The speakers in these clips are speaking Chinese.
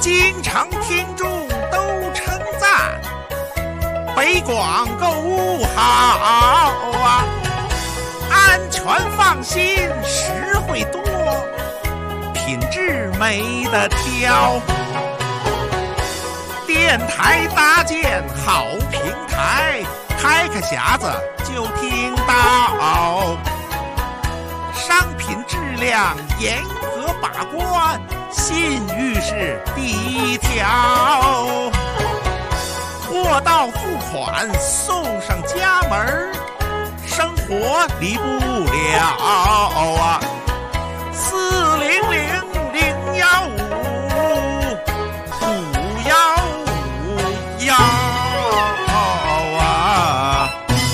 京城听众都称赞，北广购物好啊，安全放心，实惠多，品质没得挑。电台搭建好平台，开个匣子就听到，商品质量严格把关，信誉是第一条。货到付款送上家门，生活离不了啊！400-015-515啊！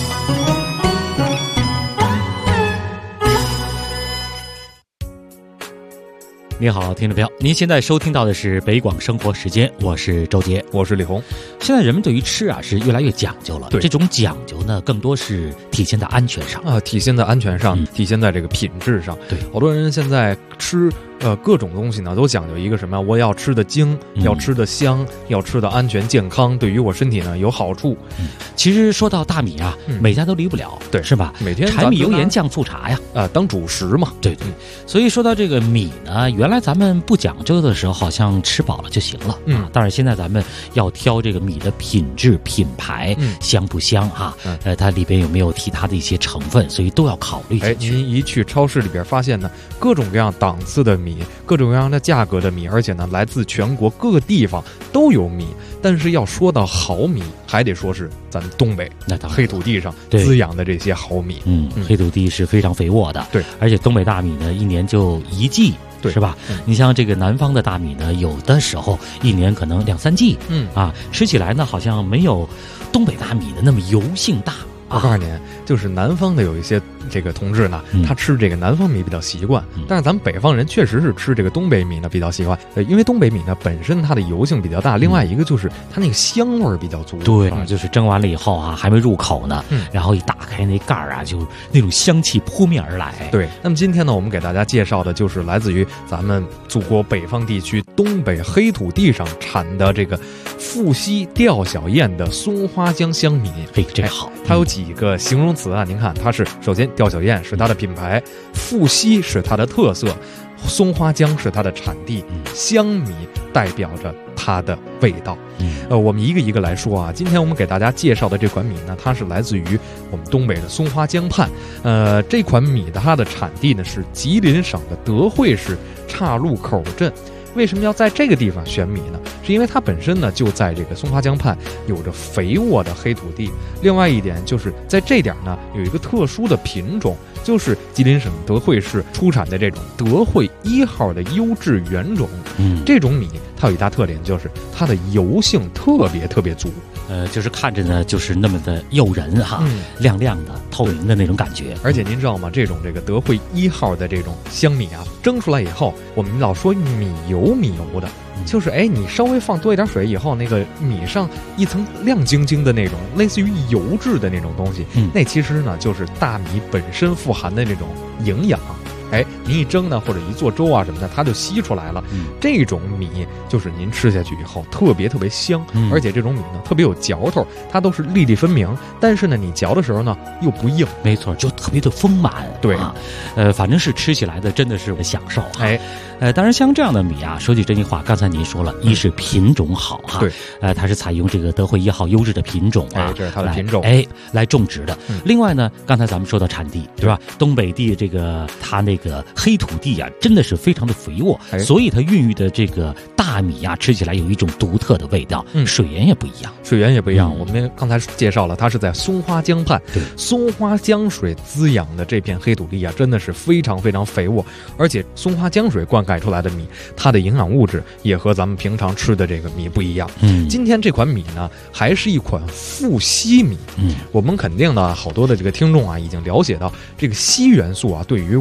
你好，听众朋友，您现在收听到的是北广生活时间，我是周杰， 我是李红。 现在人们对于吃啊是越来越讲究了，这种讲究呢，更多是体现在安全上啊，体现在安全上，体现在这个品质上。 对， 好多人现在吃各种东西呢，都讲究一个什么？我要吃的精，要吃的香，要吃的安全健康，对于我身体呢有好处。 其实说到大米啊，每家都离不了， 对， 是吧？ 每天柴米油盐酱醋茶呀， 当主食嘛。 对对。所以说到这个米呢，原来咱们不讲究的时候，好像吃饱了就行了啊。当然现在咱们要挑这个米的品质、品牌，香不香啊？它里边有没有其他的一些成分，所以都要考虑进去。 您一去超市里边发现呢，各种各样档次的米，各种各样的价格的米，而且呢，来自全国各个地方都有米。但是要说到好米，还得说是咱们东北黑土地上滋养的这些好米。 黑土地是非常肥沃的。 对， 而且东北大米呢，一年就一季。 对， 是吧？你像这个南方的大米呢，有的时候一年可能2-3季，吃起来呢好像没有东北大米的那么油性大。 我告诉您，就是南方的有一些这个同志呢，他吃这个南方米比较习惯，但是咱们北方人确实是吃这个东北米呢比较习惯。因为东北米呢本身它的油性比较大，另外一个就是它那个香味比较足。 对，就是蒸完了以后啊，还没入口呢，然后一打开那盖儿啊，就那种香气扑面而来。 对，那么今天呢，我们给大家介绍的就是来自于咱们祖国北方地区东北黑土地上产的这个富硒吊小燕的松花江香米。 这个好， 它有几个形容词啊？您看，它是首先吊小燕是它的品牌，富硒是它的特色，松花江是它的产地，香米代表着它的味道。我们一个一个来说啊。今天我们给大家介绍的这款米呢，它是来自于我们东北的松花江畔。这款米的它的产地呢是吉林省的德惠市岔路口镇。为什么要在这个地方选米呢？是因为它本身呢就在这个松花江畔，有着肥沃的黑土地。另外一点就是在这点呢有一个特殊的品种，就是吉林省德惠市出产的这种德惠1号的优质原种。这种米它有一大特点，就是它的油性特别足。 就是看着呢就是那么的诱人哈，亮亮的透明的那种感觉。 而且您知道吗，这种这个德惠1号的这种香米啊，蒸出来以后，我们老说米油的，就是你稍微放多一点水以后，那个米上一层亮晶晶的那种类似于油质的那种东西，那其实呢就是大米本身富含的那种营养。您一蒸呢，或者一做粥啊什么的，它就吸出来了。这种米就是您吃下去以后特别香，而且这种米呢特别有嚼头，它都是粒粒分明，但是呢你嚼的时候呢又不硬。 没错，就特别的丰满。 对反正是吃起来的真的是享受。当然像这样的米啊，说句真心话，刚才您说了，一是品种好哈， 对， 它是采用这个德惠1号优质的品种啊， 这是它的品种， 来种植的。另外呢，刚才咱们说到产地，对吧？东北地这个它那个黑土地啊，真的是非常的肥沃，所以它孕育的这个大米啊，吃起来有一种独特的味道，水源也不一样。 我们刚才介绍了，它是在松花江畔，松花江水滋养的这片黑土地啊，真的是非常肥沃，而且松花江水灌溉出来的米，它的营养物质也和咱们平常吃的这个米不一样。今天这款米呢，还是一款富硒米。我们肯定呢，好多的这个听众啊，已经了解到这个硒元素啊，对于我们身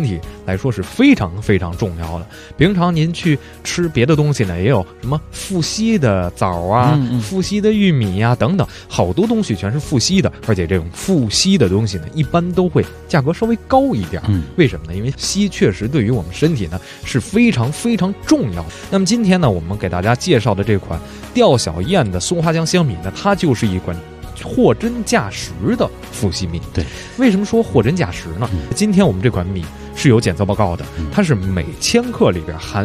身体来说是非常非常重要的。平常您去吃别的东西呢，也有什么富硒的枣啊、富硒的玉米呀、等等，好多东西全是富硒的，而且这种富硒的东西呢，一般都会价格稍微高一点。为什么呢？因为硒确实对于我们身体呢是非常非常重要的。那么今天呢，我们给大家介绍的这款吊小燕的松花江香米呢，它就是一款货真价实的富硒米。 对， 为什么说货真价实呢？今天我们这款米是有检测报告的，它是每千克里边含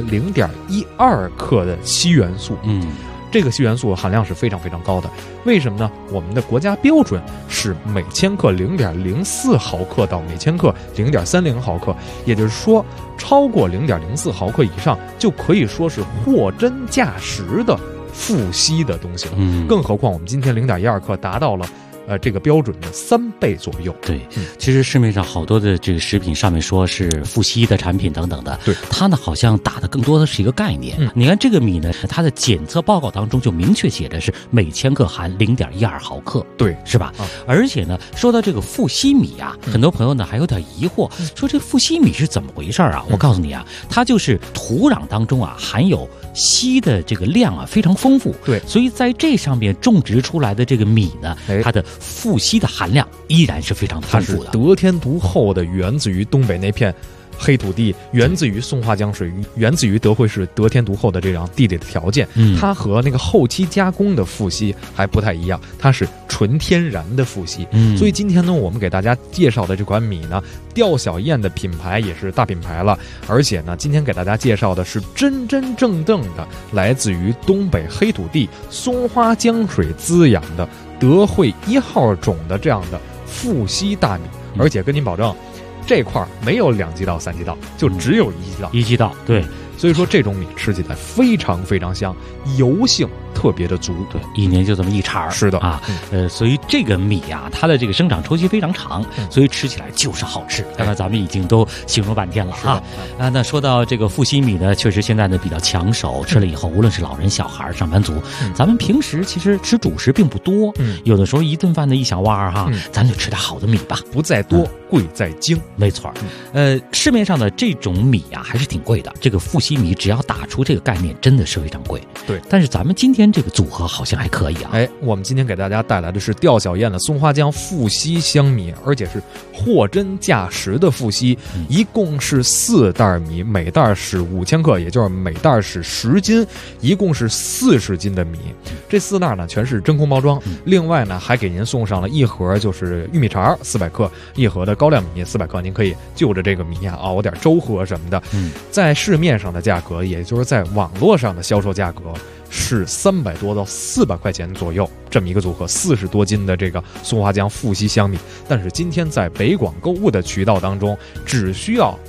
0.12克的硒元素。这个硒元素含量是非常非常高的。为什么呢？我们的国家标准是每千克0.04毫克到每千克0.30毫克，也就是说，超过0.04毫克以上，就可以说是货真价实的富硒的东西了。更何况我们今天0.12克达到了这个标准的3倍左右。 对，其实市面上好多的这个食品上面说是富硒的产品等等的， 对， 它呢好像打的更多的是一个概念。你看这个米呢，它的检测报告当中就明确写的是每千克含0.12毫克， 对， 是吧？而且呢，说到这个富硒米啊，很多朋友呢还有点疑惑，说这富硒米是怎么回事啊？我告诉你啊，它就是土壤当中啊含有硒的这个量啊非常丰富， 对， 所以在这上面种植出来的这个米呢，它的富硒的含量依然是非常丰富的， 它是得天独厚的，源自于东北那片黑土地，源自于松花江水，源自于德惠市得天独厚的这样地理的条件。它和那个后期加工的富硒还不太一样，它是纯天然的富硒。所以今天呢，我们给大家介绍的这款米呢，吊小燕的品牌也是大品牌了，而且呢，今天给大家介绍的是真真正正的来自于东北黑土地松花江水滋养的德惠1号种的这样的富硒大米，而且跟您保证，这块没有2级稻、3级稻，就只有1级稻。 1级稻，对。 所以说这种米吃起来非常非常香，油性特别的足。 对，一年就这么一茬。 是的啊，所以这个米啊，它的这个生长周期非常长，所以吃起来就是好吃。刚才咱们已经都形容半天了哈。那说到这个富硒米呢，确实现在呢比较抢手，吃了以后，无论是老人、小孩、上班族，咱们平时其实吃主食并不多，有的时候一顿饭的一小碗哈，咱就吃点好的米吧， 不在多，贵在精。 没错。市面上的这种米啊还是挺贵的，这个富硒米只要打出这个概念，真的是非常贵。 对， 但是咱们今天这个组合好像还可以啊。 我们今天给大家带来的是吊小燕的松花江富硒香米，而且是货真价实的富硒，一共是4袋米，每袋是5000克，也就是每袋是10斤，一共是40斤的米。这4袋呢全是真空包装，另外呢还给您送上了一盒就是玉米肠400克，一盒的高粱米400克，您可以就着这个米啊熬点粥喝什么的。在市面上的价格，也就是在网络上的销售价格是300多到400块钱左右，这么一个组合，40多斤的这个松花江富硒香米。但是今天在北广购物的渠道当中，只需要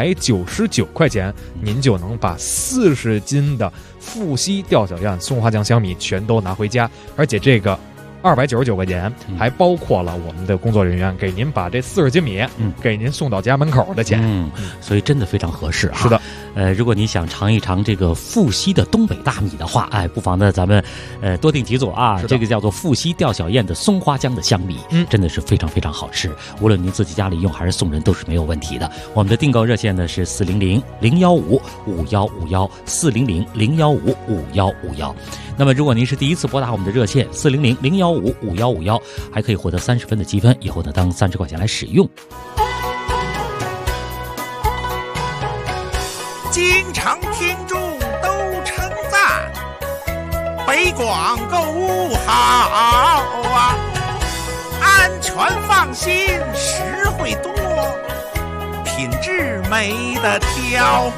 299块钱，您就能把40斤的富硒吊小燕松花江香米全都拿回家，而且这个299块钱还包括了我们的工作人员给您把这40斤米给您送到家门口的钱。 所以真的非常合适啊。 是的。 如果你想尝一尝这个富硒的东北大米的话，不妨呢咱们多订几组啊。这个叫做富硒吊小燕的松花江的香米，真的是非常非常好吃，无论您自己家里用还是送人都是没有问题的。我们的订购热线呢是400-015-5151，400-015-5151。那么如果您是第一次拨打我们的热线400-015-5151，还可以获得30分的积分，以后呢当30块钱来使用。 经常听众都称赞北广购物好啊，安全放心，实惠多，品质没得挑。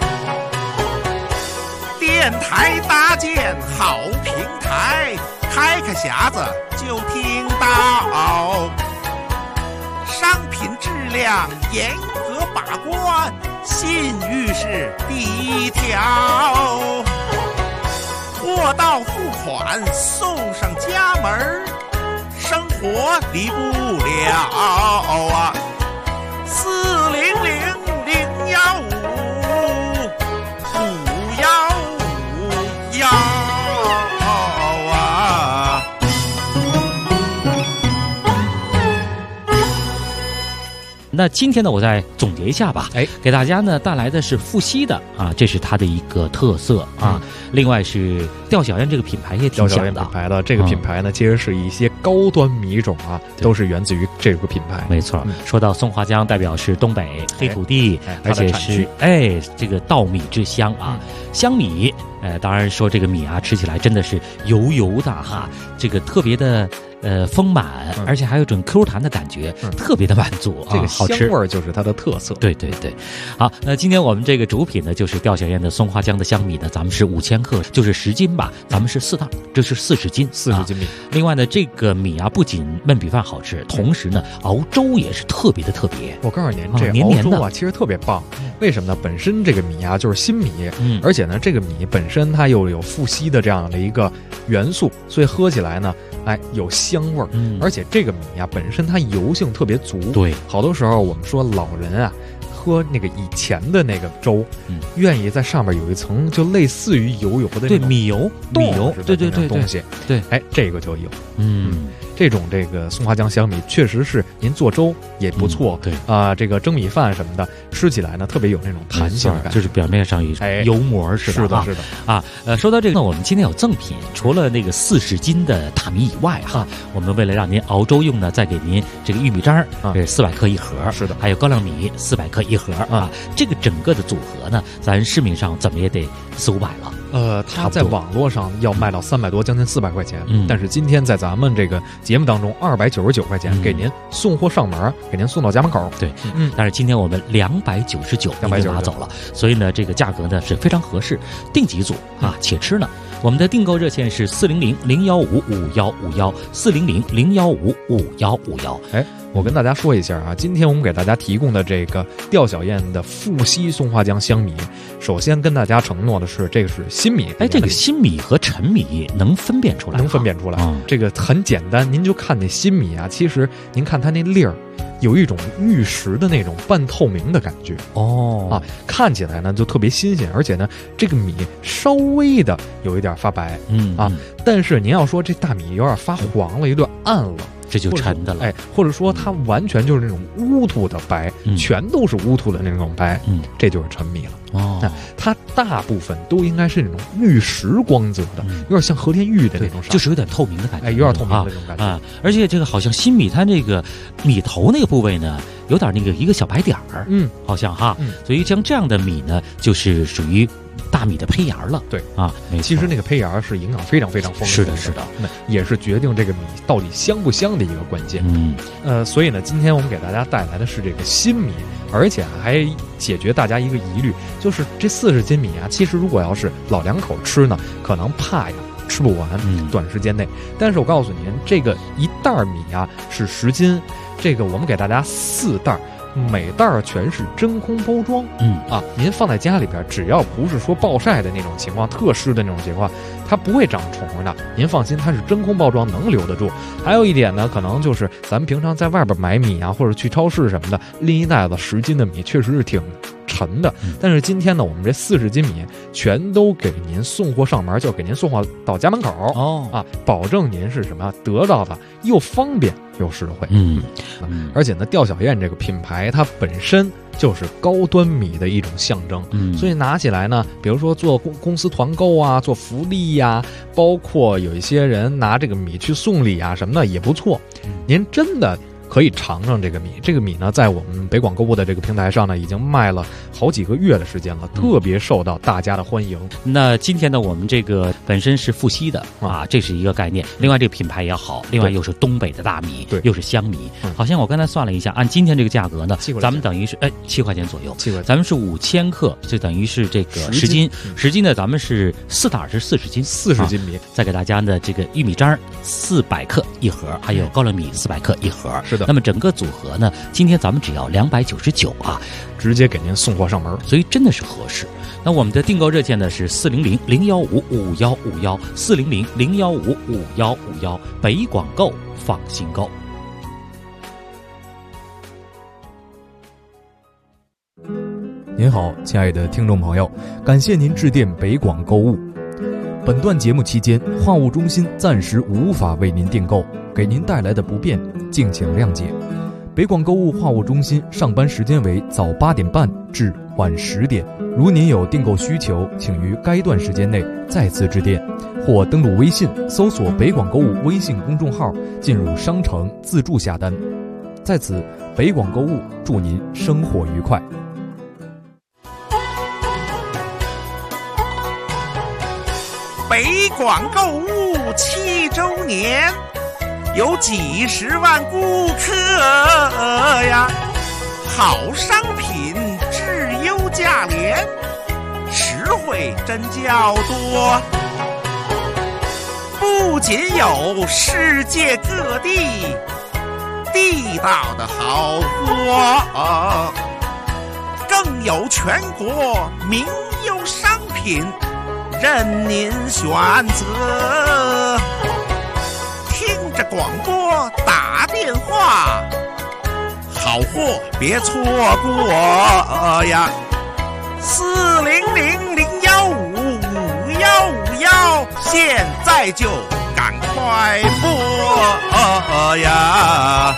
电台搭建好平台，开个匣子就听到，商品质量严格把关，信誉是第一条，货到付款送上家门，生活离不了啊！400-015-5151啊！ 那今天呢，我再总结一下吧，给大家呢带来的是富硒的啊，这是它的一个特色啊。另外是钓小燕这个品牌也挺响的， 钓小燕品牌的这个品牌呢，其实是一些高端米种啊，都是源自于这个品牌。 没错，说到松花江，代表是东北黑土地，而且是这个稻米之乡啊，香米。当然说这个米啊，吃起来真的是油油的哈，这个特别的丰满，而且还有种 Q 弹的感觉，特别的满足啊， 这个好吃， 香味就是它的特色。 对对对，好，那今天我们这个主品呢，就是钓小燕的松花江的香米呢，咱们是5000克，就是10斤吧，咱们是4袋，这是40斤 ，40斤米。 另外呢，这个米啊，不仅焖米饭好吃，同时呢，熬粥也是特别的特别。 我告诉您，这熬粥啊，其实特别棒。为什么呢？本身这个米啊就是新米，而且呢，这个米本身它又有富硒的这样的一个元素，所以喝起来呢，有香味儿。而且这个米啊本身它油性特别足。 对， 好多时候我们说老人啊，喝那个以前的那个粥，愿意在上面有一层就类似于油的那种米油，对东西。对，这个就有。这种这个松花江香米确实是您做粥也不错， 对啊，这个蒸米饭什么的，吃起来呢特别有那种弹性感， 就是表面上有油膜似的。 是的啊。说到这个呢，我们今天有赠品，除了那个40斤的大米以外哈，我们为了让您熬粥用呢，再给您这个玉米渣400克一盒， 是的， 还有高粱米400克一盒啊。这个整个的组合呢，咱市面上怎么也得400-500了。 它在网络上要卖到300多，将近400块钱。但是今天在咱们这个节目当中，299块钱给您送货上门，给您送到家门口。 对，但是今天我们299就拿走了，所以呢，这个价格呢是非常合适，定几组啊，且吃呢。我们的订购热线是400-015-5151，400-015-5151。 我跟大家说一下啊，今天我们给大家提供的这个钓小燕的富硒松花江香米，首先跟大家承诺的是，这个是新米。 这个新米和陈米能分辨出来吗？ 能分辨出来。这个很简单，您就看那新米啊，其实您看它那粒儿，有一种玉石的那种半透明的感觉看起来呢就特别新鲜，而且呢这个米稍微的有一点发白，但是您要说这大米有点发黄了，有点暗了， 这就陈的了， 或者说它完全就是那种乌土的白，全都是乌土的那种白，这就是陈米了。它大部分都应该是那种玉石光泽的，有点像和田玉的那种， 就是有点透明的感觉， 有点透明的那种感觉而且这个好像新米它这个米头那个部位呢，有点那个一个小白点儿，好像哈，所以像这样的米呢，就是属于大米的胚芽了。 对啊， 其实那个胚芽是营养非常非常丰富的， 是的， 也是决定这个米到底香不香的一个关键。所以呢，今天我们给大家带来的是这个新米，而且还解决大家一个疑虑，就是这40斤米啊，其实如果要是老两口吃呢，可能怕呀吃不完，短时间内。但是我告诉您，这个一袋米啊是10斤，这个我们给大家4袋。每袋全是真空包装，您放在家里边，只要不是说暴晒的那种情况，特湿的那种情况，它不会长虫的。您放心，它是真空包装，能留得住。还有一点呢，可能就是咱们平常在外边买米啊，或者去超市什么的，拎一袋子10斤的米，确实是挺沉的。但是今天呢，我们这40斤米全都给您送货上门，就给您送货到家门口保证您是什么得到的又方便又实惠。而且呢，钓小燕这个品牌它本身就是高端米的一种象征，所以拿起来呢，比如说做公司团购啊，做福利呀，包括有一些人拿这个米去送礼啊什么的也不错。您真的可以尝尝这个米。这个米呢，在我们北广购物的这个平台上呢，已经卖了好几个月的时间了，特别受到大家的欢迎。 那今天呢，我们这个本身是富硒的啊，这是一个概念。另外，这个品牌也好，另外又是东北的大米， 对， 又是香米。好像我刚才算了一下，按今天这个价格呢，咱们等于是7块钱左右。咱们是5000克，就等于是这个10斤。10斤呢，咱们是4袋是40斤 ，40斤米。 再给大家呢，这个玉米渣400克一盒，还有高粱米400克一盒。 是的。 那么整个组合呢，今天咱们只要299啊， 直接给您送货上门， 所以真的是合适。那我们的订购热线呢是400-015-5151，400-015-5151，北广购放心购。 您好，亲爱的听众朋友，感谢您致电北广购物。本段节目期间，话务中心暂时无法为您订购，给您带来的不便，敬请谅解。 北广购物话务中心上班时间为早8点半至晚10点。如您有订购需求，请于该段时间内再次致电，或登录微信搜索北广购物微信公众号，进入商城自助下单。在此，北广购物祝您生活愉快。 北广购物7周年，有几十万顾客呀，好商品质优价廉，实惠真较多。不仅有世界各地地道的好货，更有全国名优商品任您选择。听着广播打电话，好货别错过呀！4000155151，现在就赶快拨呀！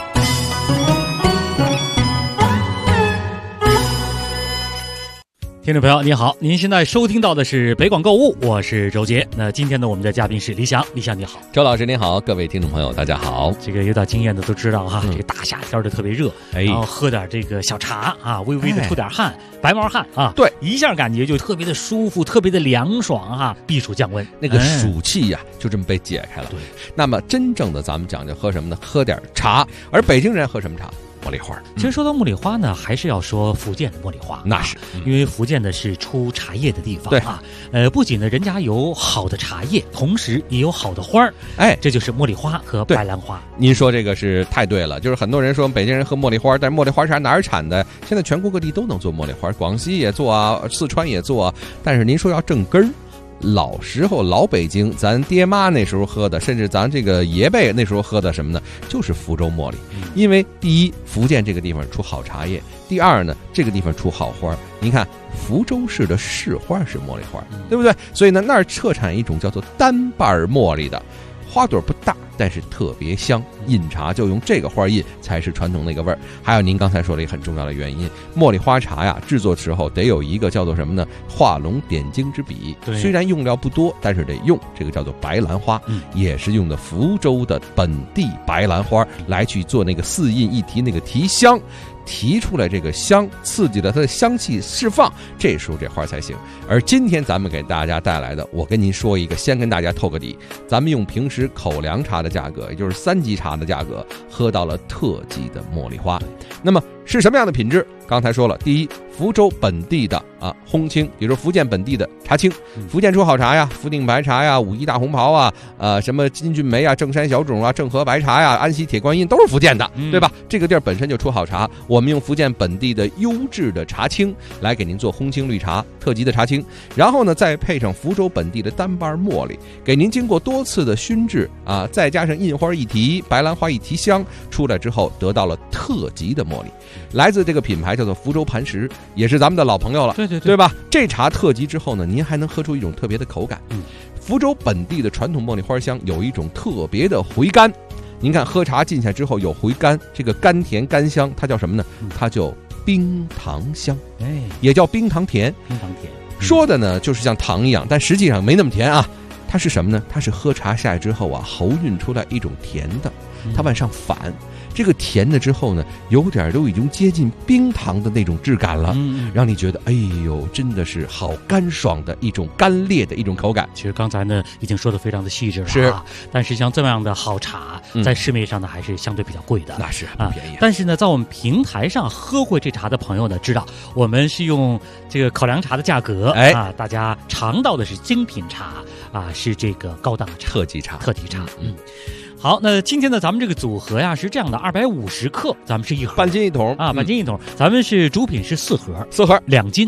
听众朋友您好，您现在收听到的是北广购物，我是周杰。那今天呢，我们的嘉宾是李想，李想你好。 周老师您好，各位听众朋友大家好。 这个有点经验的都知道哈，这个大夏天的特别热，然后喝点这个小茶啊，微微的出点汗，白毛汗啊， 对， 一下感觉就特别的舒服，特别的凉爽哈，避暑降温， 那个暑气呀，就这么被解开了。 对， 那么真正的咱们讲究喝什么呢？喝点茶，而北京人喝什么茶？茉莉花。 其实说到茉莉花呢，还是要说福建的茉莉花， 那是， 因为福建呢是出茶叶的地方啊。不仅呢人家有好的茶叶，同时也有好的花儿，这就是茉莉花和白兰花。 您说这个是太对了，就是很多人说北京人喝茉莉花，但是茉莉花是哪儿产的？现在全国各地都能做茉莉花，广西也做啊，四川也做啊。但是您说要正根儿。老时候老北京，咱爹妈那时候喝的，甚至咱这个爷辈那时候喝的什么呢？就是福州茉莉。因为第一，福建这个地方出好茶叶；第二呢，这个地方出好花。您看福州市的市花是茉莉花，对不对？所以呢，那儿特产一种叫做单瓣茉莉的，花朵不大，但是特别香。饮茶就用这个花印才是传统那个味儿。还有您刚才说了一个很重要的原因，茉莉花茶呀，制作时候得有一个叫做什么呢？画龙点睛之笔。虽然用料不多，但是得用这个叫做白兰花，也是用的福州的本地白兰花来去做那个四印一提那个提香。提出来这个香，刺激了它的香气释放，这时候这花才行。而今天咱们给大家带来的，我跟您说一个，先跟大家透个底，咱们用平时口粮茶的价格，也就是3级茶的价格，喝到了特级的茉莉花。那么是什么样的品质？刚才说了，第一，福州本地的烘青，比如福建本地的茶青，福建出好茶呀，福鼎白茶呀，武夷大红袍啊，什么金骏眉啊，正山小种啊，正和白茶呀，安溪铁观音都是福建的，对吧？这个地儿本身就出好茶，我们用福建本地的优质的茶青来给您做烘青绿茶，特级的茶青，然后呢再配上福州本地的单瓣茉莉，给您经过多次的熏制啊，再加上印花一提，白兰花一提香，出来之后得到了特级的茉莉，来自这个品牌叫做福州磐石，也是咱们的老朋友了，对吧？这茶特级之后呢，您还能喝出一种特别的口感。福州本地的传统茉莉花香有一种特别的回甘。您看喝茶进去之后有回甘，这个甘甜甘香，它叫什么呢？它叫冰糖香，也叫冰糖甜。 冰糖甜说的呢就是像糖一样，但实际上没那么甜啊。它是什么呢？它是喝茶下来之后啊，喉韵出来一种甜的，它往上反。这个甜的之后呢，有点都已经接近冰糖的那种质感了，让你觉得哎呦，真的是好干爽的一种干裂的一种口感。 其实刚才呢已经说的非常的细致了， 是。 但是像这样的好茶，在市面上呢还是相对比较贵的， 那是不便宜。 但是呢，在我们平台上喝过这茶的朋友呢，知道我们是用这个口粮茶的价格，大家尝到的是精品茶啊，是这个高档茶， 特级茶。 好，那今天呢，咱们这个组合呀是这样的，250克，咱们是一盒， 半斤一桶啊，半斤一桶。咱们是主品是4盒，2斤。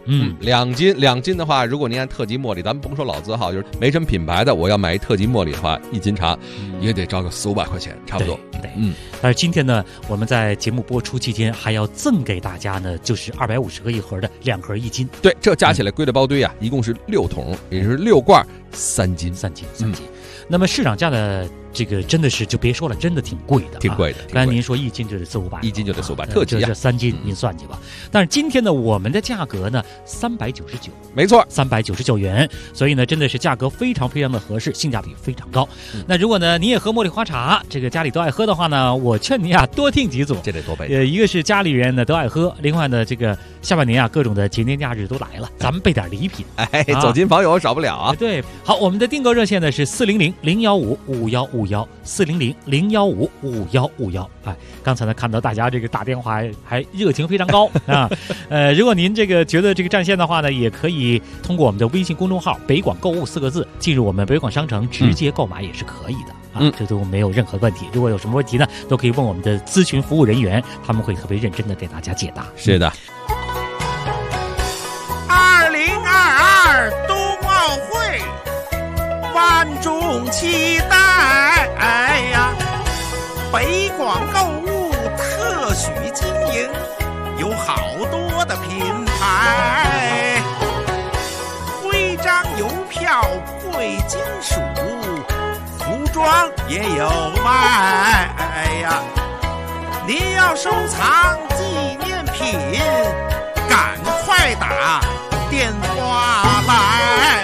2斤的话，如果您按特级茉莉，咱们甭说老字号，就是没什么品牌的，我要买一特级茉莉的话，1斤茶也得招个400-500块钱，差不多。 对。但是今天呢，我们在节目播出期间还要赠给大家呢，就是250克一盒的2盒1斤。 对，这加起来归了包堆啊，一共是6桶，也就是6罐3斤。 那么市场价的这个真的是就别说了，真的挺贵的， 挺贵的。 刚才您说1斤就得400-500， 一斤就得400，特级这3斤您算去吧。但是今天呢，我们的价格呢399， 没错 ，399元，所以呢，真的是价格非常非常的合适，性价比非常高。那如果呢你也喝茉莉花茶，这个家里都爱喝的话呢，我劝您啊多订几组， 这得多备。 一个是家里人呢都爱喝，另外呢这个下半年啊各种的节假日都来了，咱们备点礼品， 走亲访友少不了啊。 对，好，我们的订购热线呢是400-015-5151，400-015-5151。哎，刚才呢看到大家这个打电话还热情非常高啊。如果您这个觉得这个占线的话呢，也可以通过我们的微信公众号“北广购物”4个字进入我们北广商城直接购买也是可以的啊，这都没有任何问题。如果有什么问题呢，都可以问我们的咨询服务人员，他们会特别认真的给大家解答。 是的。 2022冬奥会，万众期待呀！北广购物特许经营，有好多的品牌，徽章邮票贵金属，服装也有卖呀！您要收藏纪念品，赶快打电话来！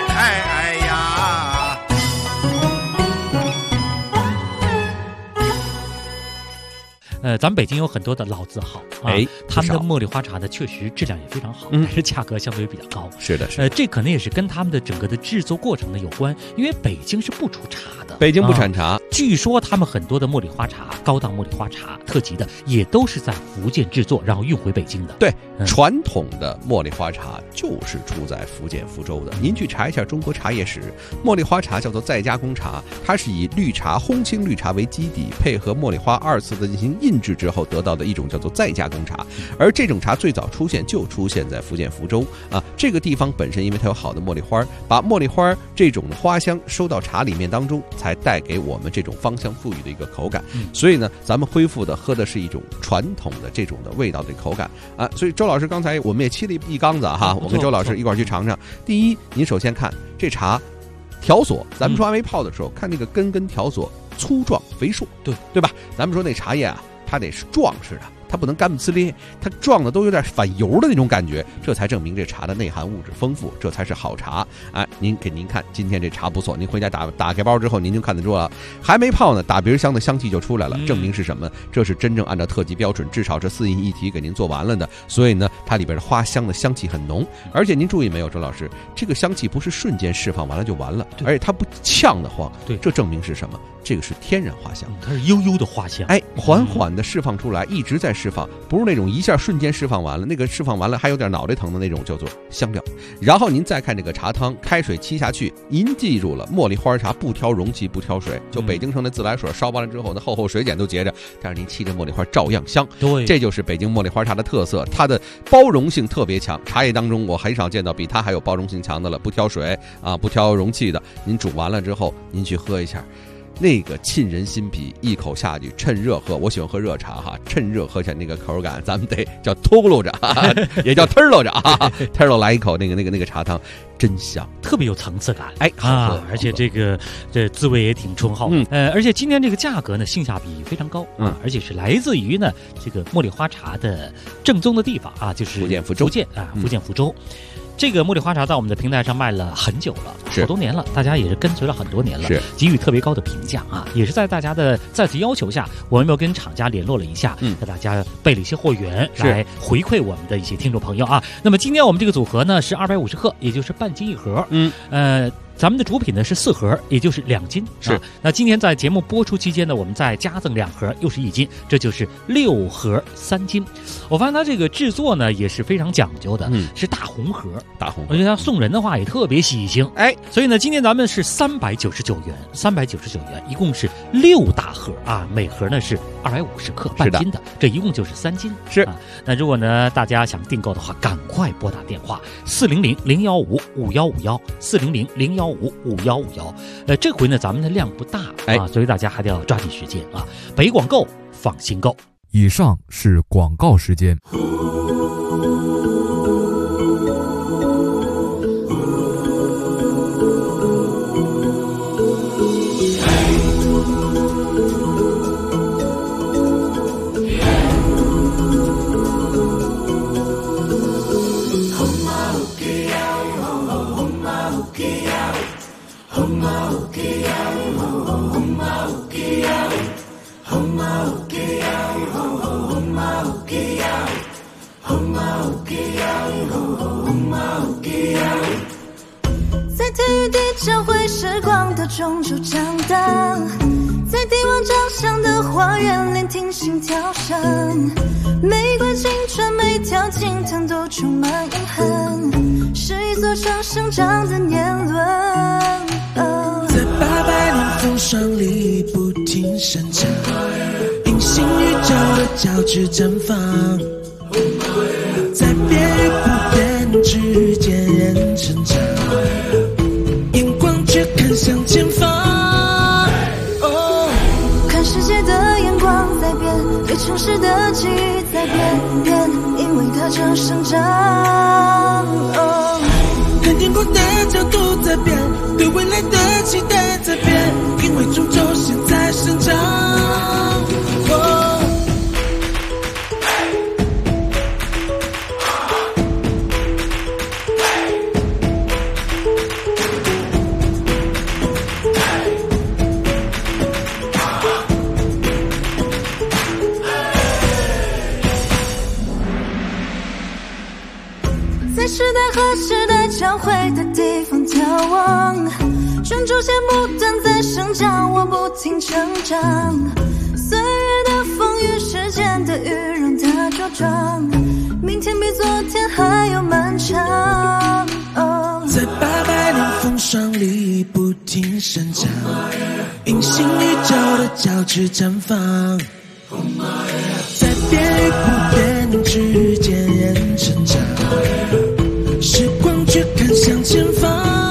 咱们北京有很多的老字号啊，他们的茉莉花茶呢确实质量也非常好，但是价格相对比较高。 是的， 这可能也是跟他们的整个的制作过程呢有关，因为北京是不出茶的， 北京不产茶。 据说他们很多的茉莉花茶，高档茉莉花茶特级的，也都是在福建制作，然后运回北京的。 对，传统的茉莉花茶就是出在福建福州的。您去查一下中国茶叶史，茉莉花茶叫做再加工茶，它是以绿茶烘青绿茶为基底，配合茉莉花2次的进行印制之后得到的一种叫做再加工茶。而这种茶最早出现在福建福州啊，这个地方本身因为它有好的茉莉花，把茉莉花这种花香收到茶里面当中，才带给我们这种芳香馥郁的一个口感。所以呢，咱们恢复的喝的是一种传统的这种的味道的口感啊。所以周老师刚才我们也沏了一缸子哈，我跟周老师一块去尝尝。第一，您首先看这茶条索，咱们说还没泡的时候，看那个根条索粗壮肥硕，对吧？咱们说那茶叶啊，它得是壮实的，它不能干不呲咧，它壮的都有点反油的那种感觉，这才证明这茶的内含物质丰富，这才是好茶。哎，您看今天这茶不错，您回家打开包之后，您就看得出了，还没泡呢，打鼻香的香气就出来了，证明是什么？这是真正按照特级标准，至少是4印一体给您做完了的。所以呢，它里边的花香的香气很浓，而且您注意没有，周老师，这个香气不是瞬间释放完了就完了，而且它不呛得慌。 对， 这证明是什么？这个是天然花香， 它是悠悠的花香， 哎，缓缓的释放出来，一直在释放，不是那种一下瞬间释放完了，那个释放完了还有点脑袋疼的那种，叫做香料。然后您再看这个茶汤，开水沏下去，您记住了，茉莉花茶不挑容器，不挑水，就北京城的自来水烧完了之后，那厚水碱都结着，但是您沏着茉莉花照样香。 对， 这就是北京茉莉花茶的特色，它的包容性特别强。茶叶当中我很少见到比它还有包容性强的了，不挑水啊，不挑容器的。您煮完了之后，您去喝一下。那个沁人心脾，一口下去，趁热喝。我喜欢喝热茶哈，趁热喝下那个口感，咱们得叫秃噜着，也叫吞噜着啊，吞噜来一口那个茶汤，真香， 特别有层次感， 哎，好喝， 而且这滋味也挺醇厚。而且今天这个价格呢，性价比非常高而且是来自于呢这个茉莉花茶的正宗的地方啊，就是福建福州啊，福建福州。这个茉莉花茶在我们的平台上卖了很久了，好多年了，大家也是跟随了很多年了，给予特别高的评价啊！也是在大家的再次要求下，我们又跟厂家联络了一下，给大家备了一些货源来回馈我们的一些听众朋友啊。那么今天我们这个组合呢是250克，也就是半斤一盒，咱们的主品呢是4盒，也就是2斤。 是， 那今天在节目播出期间呢，我们再加赠2盒，又是1斤，这就是6盒3斤。我发现它这个制作呢也是非常讲究的，是大红盒，而且它送人的话也特别喜庆。哎，所以呢，今天咱们是399元，一共是6大盒啊，每盒呢是250克，半斤的，这一共就是3斤。 是啊，那如果呢大家想订购的话，赶快拨打电话400-015-5151，400-015-5151。这回呢咱们的量不大啊，所以大家还得要抓紧时间啊。北广购，放心购。 以上是广告时间。 在体育地交汇时光的中轴长大，在帝王长相的花园聆听心跳声，每段青春每条金藤都充满遗憾，是一座城生长的年轮。 在800年风霜里不停生长，平行宇宙的交织绽放，在变与不变之间人成长，眼光却看向前方。 看世界的眼光在变，对城市的记忆在变，因为它正生长。 看天空的角度在变，对未来的期待在变，因为终究现在生长。 在时代和时代交汇的地方眺望，种种线不断在生长，我不停成长。岁月的风雨，时间的雨，让它茁壮，明天比昨天还要漫长。 在800年风霜里不停生长，平行宇宙的交织绽放，在变与不变之间人成长，时光却看向前方。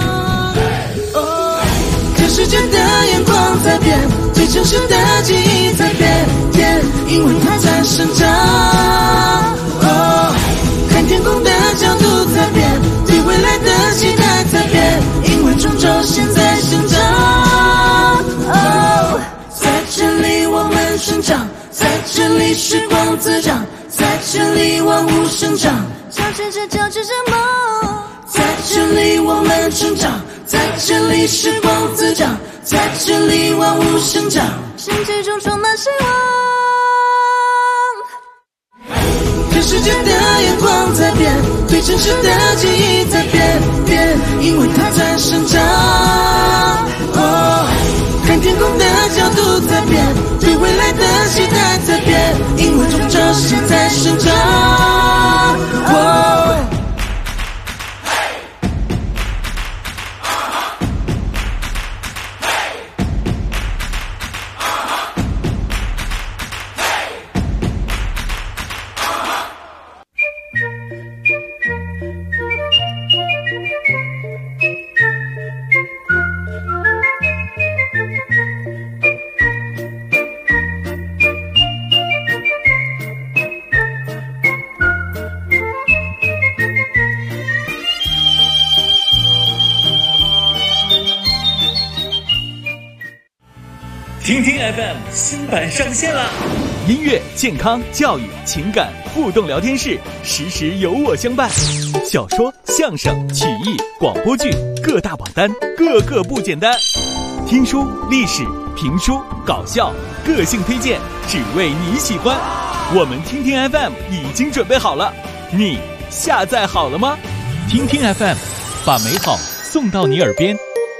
看世界的眼光在变，对城市的记忆在变，因为它在生长。看天空的角度在变，对未来的期待在变，因为终究现在生长。在这里我们生长，在这里时光滋长，在这里万物生长， 交织着梦。 在这里我们成长，在这里时光滋长，在这里万物生长， 生气中充满希望。 看世界的眼光在变，对城市的记忆在变，因为它在生长。看天空的角度在变，对未来的期待在变，因为终究现在生长。 听听 FM 新版上线啦！ 音乐、健康、教育、情感互动聊天室，时时有我相伴。小说、相声、曲艺、广播剧，各大榜单，个个不简单。听书、历史、评书、搞笑，个性推荐，只为你喜欢。我们听听 FM 已经准备好了，你下载好了吗？听听 FM， 把美好送到你耳边。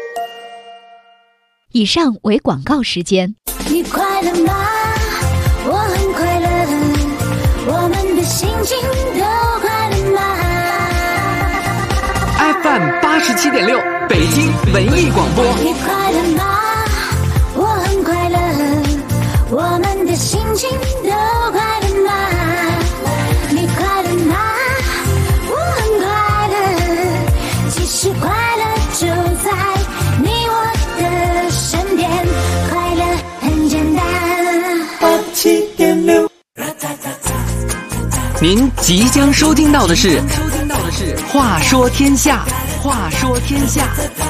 以上为广告时间。 你快乐吗？我很快乐，我们的心情都快乐吗 ？FM 87.6，北京文艺广播。 你快乐吗？我很快乐，我们的心情都快乐吗？你快乐吗？我很快乐，其实快乐就在你我的身边，快乐很简单。 87.6， 您即将收听到的是《话说天下》，话说天下。